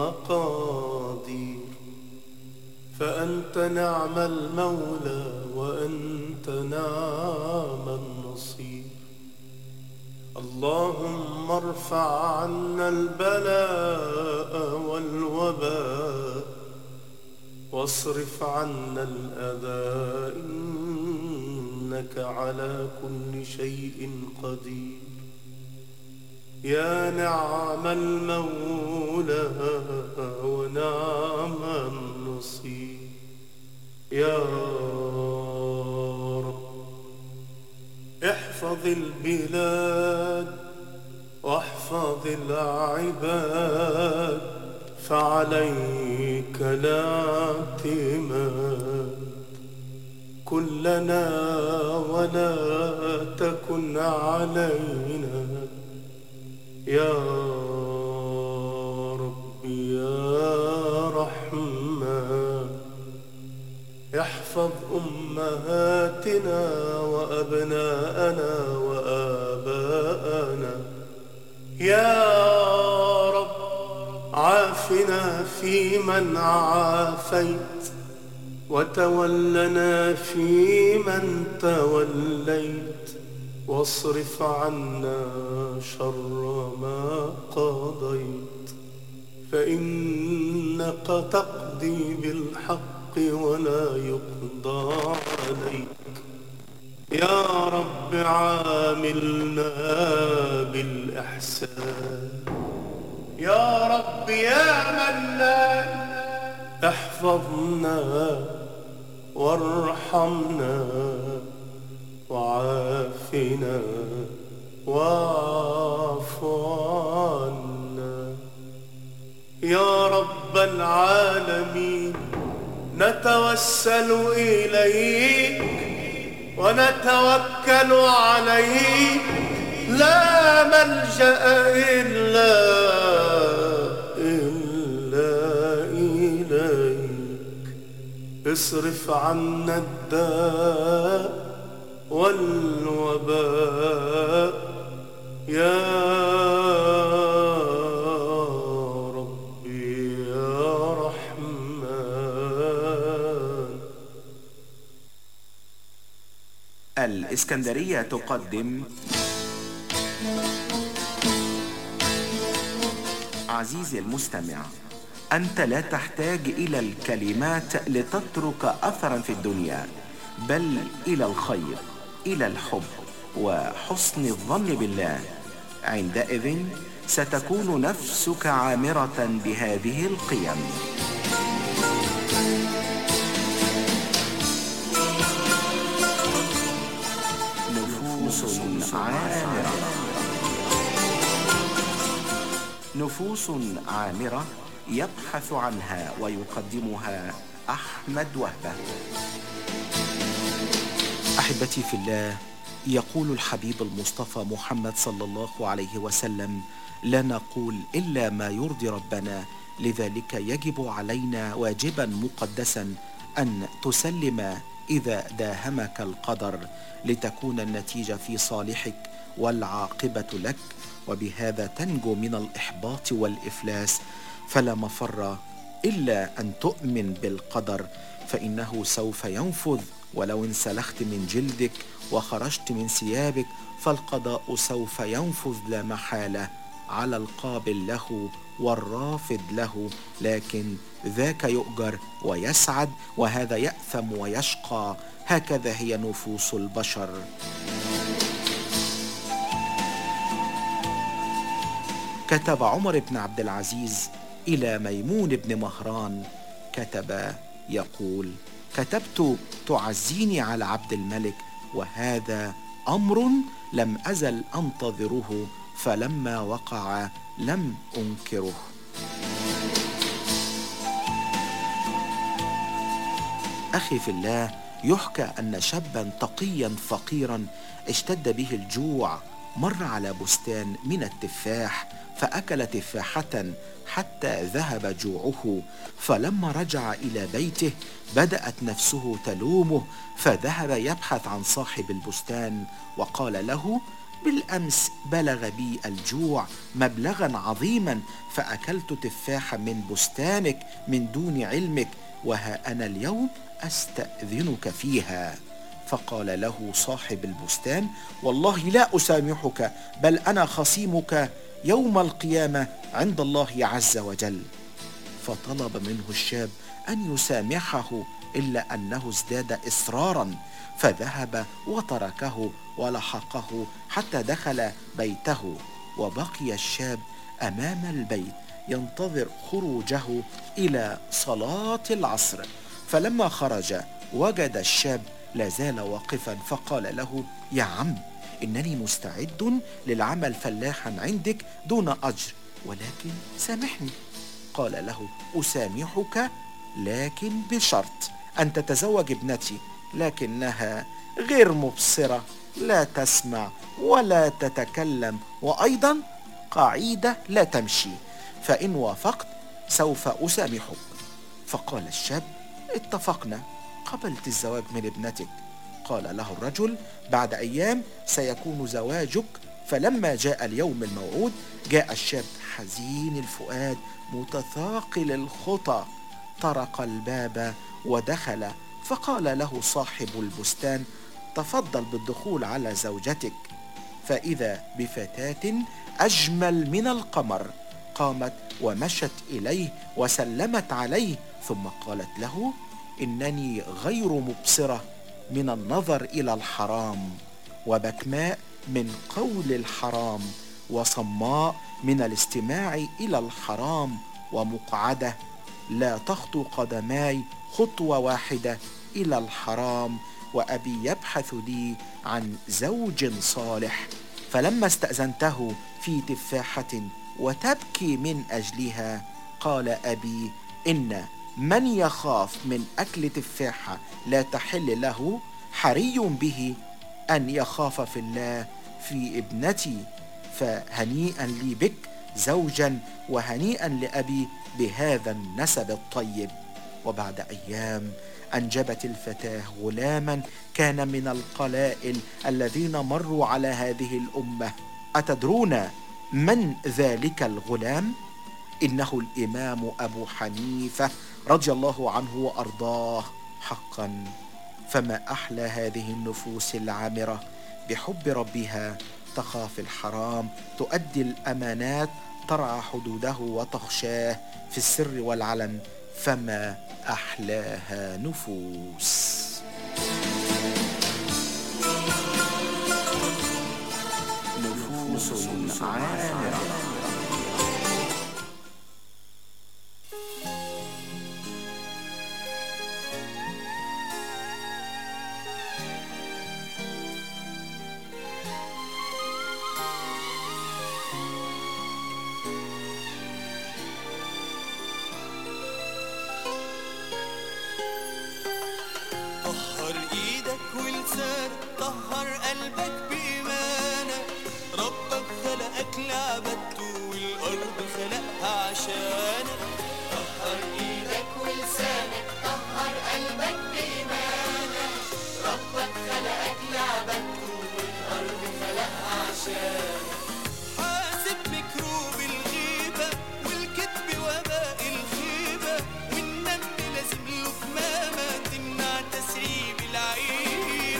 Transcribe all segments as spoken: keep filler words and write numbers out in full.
المقادير، فأنت نعم المولى وأنت نعم النصير. اللهم ارفع عنا البلاء والوباء واصرف عنا الأذى، إنك على كل شيء قدير. يا نعم المولى ونعم النصير. يا رب احفظ البلاد واحفظ العباد، فعليك الاعتماد. كن لنا ولا تكن علينا يا ربي يا رحمن. احفظ أمهاتنا وأبناءنا وآباءنا يا رب. عافنا فيمن عافيت وتولنا فيمن توليت، واصرف عنا شر ما قضيت، فإنك تقضي بالحق ولا يقضى عليك. يا رب عاملنا بالإحسان. يا رب يا منان احفظنا وارحمنا وعافنا واعف عنا. يا رب العالمين نتوسل إليك ونتوكل عليك، لا ملجأ إلا إلا إليك. اصرف عنا الداء والوباء يا ربي يا رحمن. الإسكندرية تقدم عزيزي المستمع، أنت لا تحتاج إلى الكلمات لتترك أثرا في الدنيا، بل إلى الخير، إلى الحب وحسن الظن بالله. عندئذ ستكون نفسك عامرة بهذه القيم. نفوس عامرة. نفوس عامرة يبحث عنها ويقدمها أحمد وهبة. أحبتي في الله، يقول الحبيب المصطفى محمد صلى الله عليه وسلم: لا نقول إلا ما يرضي ربنا، لذلك يجب علينا واجبا مقدسا أن تسلم إذا داهمك القدر، لتكون النتيجة في صالحك والعاقبة لك، وبهذا تنجو من الإحباط والإفلاس. فلا مفر إلا أن تؤمن بالقدر، فإنه سوف ينفذ. ولو انسلخت من جلدك وخرجت من ثيابك، فالقضاء سوف ينفذ لا محالة على القابل له والرافض له، لكن ذاك يؤجر ويسعد وهذا يأثم ويشقى. هكذا هي نفوس البشر. كتب عمر بن عبد العزيز إلى ميمون بن مهران، كتب يقول: كتبت تعزيني على عبد الملك، وهذا أمر لم أزل أنتظره، فلما وقع لم أنكره. أخي في الله، يحكى أن شابا تقيا فقيرا اشتد به الجوع، مر على بستان من التفاح فأكل تفاحة حتى ذهب جوعه، فلما رجع إلى بيته بدأت نفسه تلومه، فذهب يبحث عن صاحب البستان وقال له: بالأمس بلغ بي الجوع مبلغا عظيما، فأكلت تفاحة من بستانك من دون علمك، وها أنا اليوم أستأذنك فيها. فقال له صاحب البستان: والله لا أسامحك، بل أنا خصيمك يوم القيامة عند الله عز وجل. فطلب منه الشاب أن يسامحه، إلا أنه ازداد إصرارا، فذهب وتركه ولحقه حتى دخل بيته، وبقي الشاب أمام البيت ينتظر خروجه إلى صلاة العصر. فلما خرج وجد الشاب لازال واقفا، فقال له: يا عم، إنني مستعد للعمل فلاحا عندك دون أجر، ولكن سامحني. قال له: أسامحك، لكن بشرط أن تتزوج ابنتي، لكنها غير مبصرة، لا تسمع ولا تتكلم، وأيضا قعيدة لا تمشي، فإن وافقت سوف أسامحك. فقال الشاب: اتفقنا، قبلت الزواج من ابنتك. قال له الرجل: بعد أيام سيكون زواجك. فلما جاء اليوم الموعود جاء الشاب حزين الفؤاد متثاقل الخطى، طرق الباب ودخل، فقال له صاحب البستان: تفضل بالدخول على زوجتك. فإذا بفتاة أجمل من القمر، قامت ومشت إليه وسلمت عليه، ثم قالت له: إنني غير مبصرة من النظر إلى الحرام، وبكماء من قول الحرام، وصماء من الاستماع إلى الحرام، ومقعدة لا تخطو قدماي خطوة واحدة إلى الحرام، وأبي يبحث لي عن زوج صالح. فلما استأذنته في تفاحة وتبكي من أجلها، قال أبي: إن من يخاف من أكل تفاحة لا تحل له، حري به أن يخاف في الله في ابنتي، فهنيئا لي بك زوجا، وهنيئا لأبي بهذا النسب الطيب. وبعد أيام أنجبت الفتاة غلاما كان من القلائل الذين مروا على هذه الأمة. أتدرون من ذلك الغلام؟ إنه الإمام أبو حنيفة رضي الله عنه وأرضاه. حقا فما أحلى هذه النفوس العامرة بحب ربها، تخاف الحرام، تؤدي الأمانات، ترعى حدوده وتخشاه في السر والعلن، فما أحلاها نفوس. نفوس عامرة. طهر قلبك بإيمانك، ربك خلقك لعبدته والأرض خلقها عشانك. طهر إيدك ولسانك، طهر قلبك بإيمانك، ربك خلقك لعبدته والأرض خلقها عشانك. حاسب مكروب الغيبة والكذب وباء الخيبة، والنمل لازم له كمامة تمنع تسريب العيبة.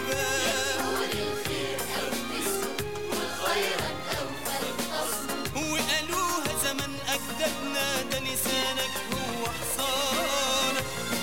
أجدادنا ده لسانك هو حصانك.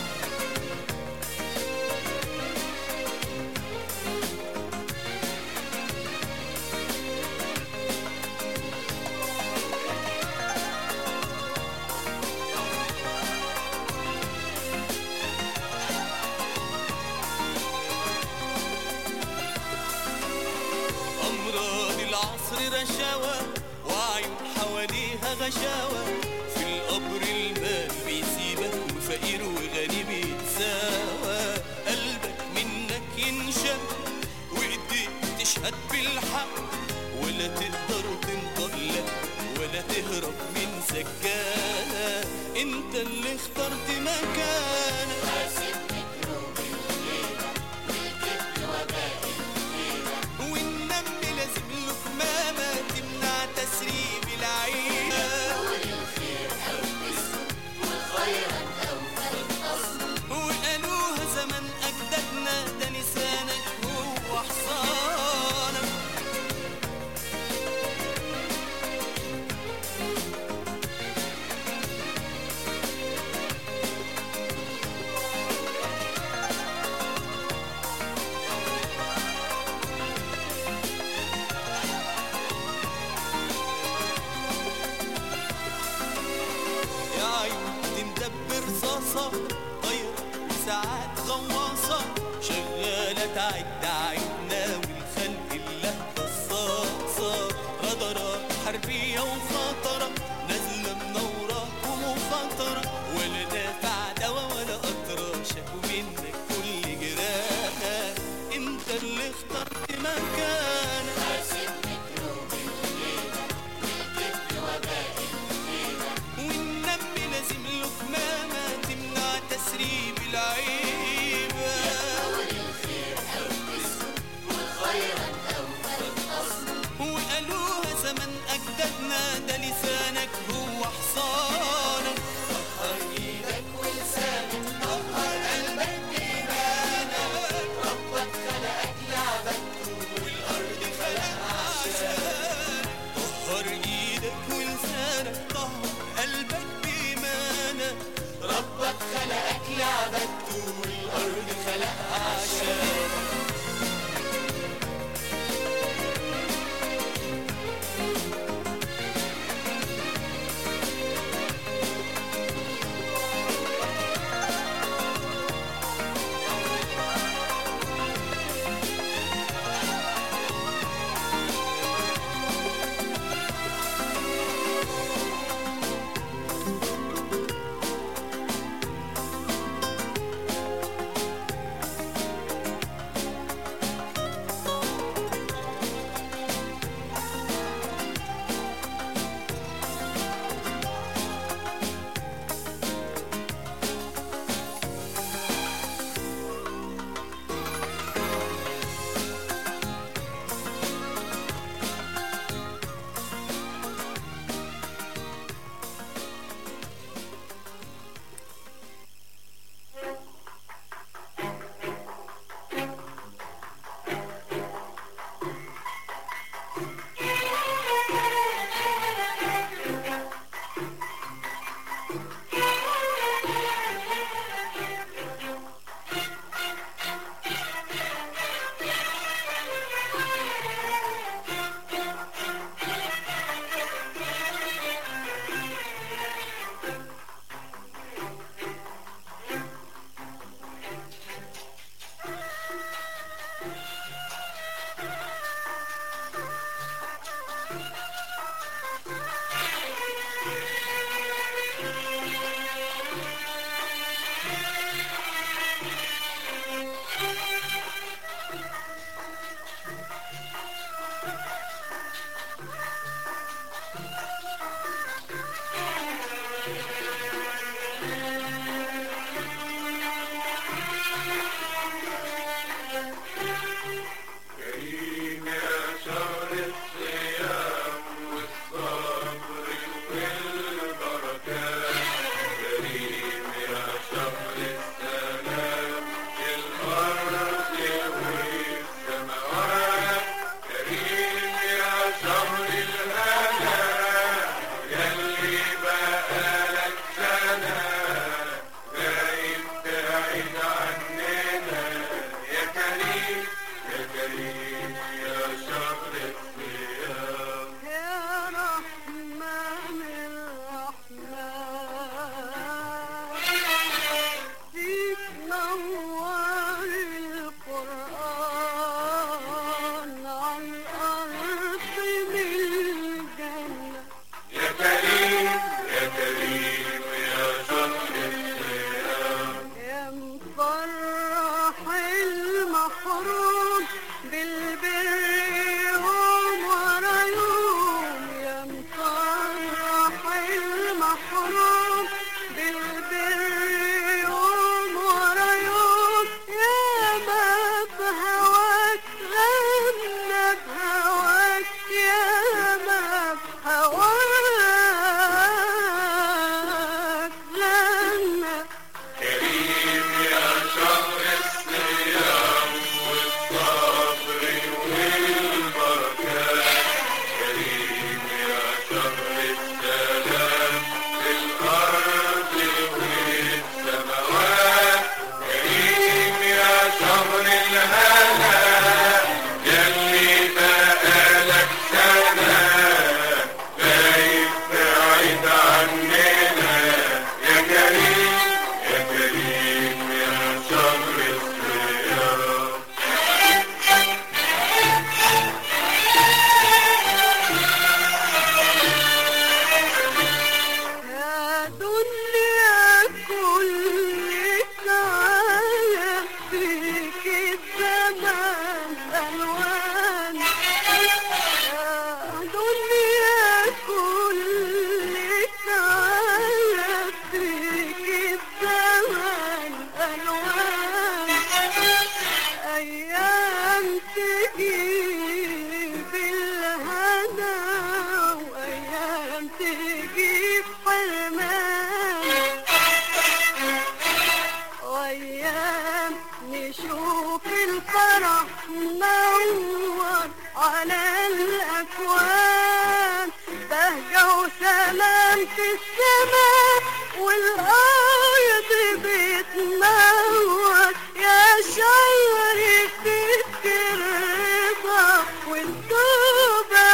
أمراض العصر رشاوى وعيون حواليها غشاوى، في القبر المال بيسيبك وفقير وغني بيتساوى. قلبك منك ينشق وايديك تشهد بالحق، ولا تقدر تنطق لك ولا تهرب من سجانة، انت اللي اخترت مكانك. حاسب مكروب الغيبة والكذب وباء الخيبة، والنمل لازم له ساعات غواصة شغالة تعد عيدنا والخلق الله قصاصة، رادارات حربية وخطرة نازلة منورة ومخطرة، ولا دافع دوا ولا قطرة شافوا منك كل جراحة، انت اللي اخترت مكانك حاسب متروب الليلة والجد وباء الليلة، والنم لازم له كمامة تمنع تسريب العيبة، يقول الخير أو تسكت وخيرا أو تنقصنا، وقالوها زمن أجدادنا ده لسانك هو حصانك، طهر إيدك ولسانك طهر قلبك بإيمانك، ربك خلقك لعبك والأرض خلقها عشانك، طهر إيدك ولسانك طهر قلبك بإيمانك، ربك خلقك لعبك والأرض خلقها عشانك. وسلام في السماء والأرض بتنور يا شهر فيك الرضا والتوبة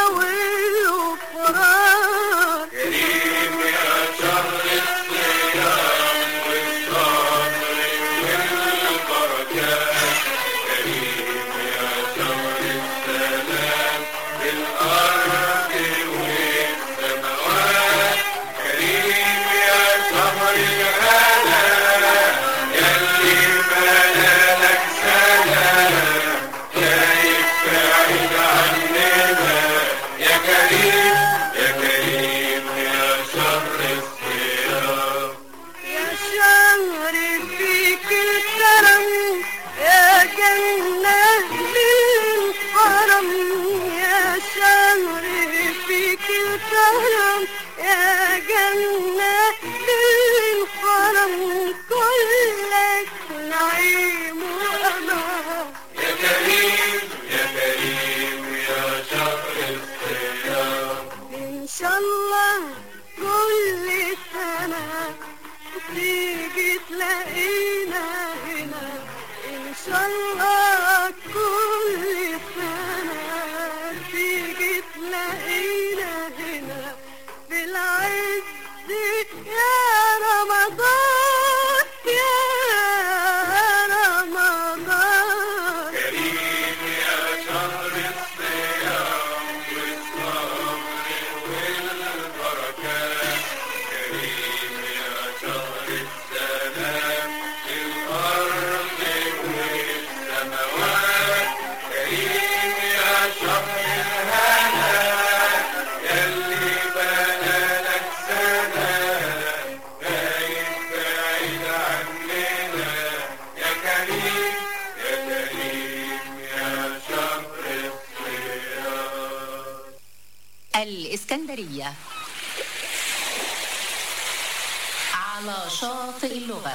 والغفران. كريم يا شهر الصيام والصبر والبركات، كريم يا شهر السلام بالأرض والسماوات، كريم يا شهر الهنا يلي بلالك سلام، شايف بعيد عننا يا كريم يا كريم يا شهر الصيام. يا شهر فيك الكرم يا جنة للحرم، يا شهر فيك الكرم يا جنة للحرم، كلك نعيم وأمان. يا كريم يا كريم يا شهر الصيام. إن شاء الله كل سنة تيجي تلاقينا هنا، إن شاء الله كل سنة تيجي تلاقينا هنا بالعز يا رمضان يا رمضان. كريم يا شهر الصيام والصبر والبركات، كريم يا شهر السلام للأرض والسماوات، كريم يا شهر الهنا يلي بلالك سلام، غايب بعيد عننا يا كريم يا كريم يا شهر الصيام. الإسكندرية على شاطئ اللغة.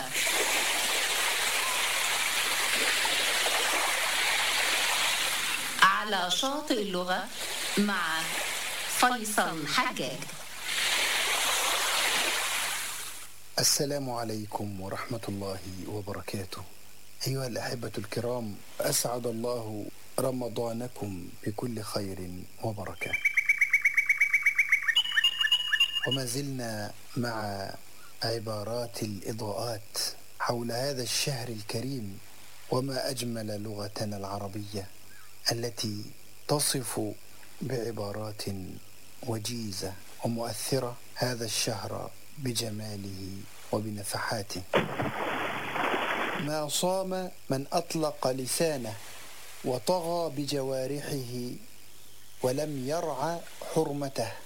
على شاطئ اللغة مع فيصل حجاج. السلام عليكم ورحمة الله وبركاته. أيها الأحبة الكرام، أسعد الله رمضانكم بكل خير وبركة. وما زلنا مع عبارات الإضاءات حول هذا الشهر الكريم، وما أجمل لغتنا العربية التي تصف بعبارات وجيزة ومؤثرة هذا الشهر بجماله وبنفحاته. ما صام من أطلق لسانه وطغى بجوارحه ولم يرعى حرمته،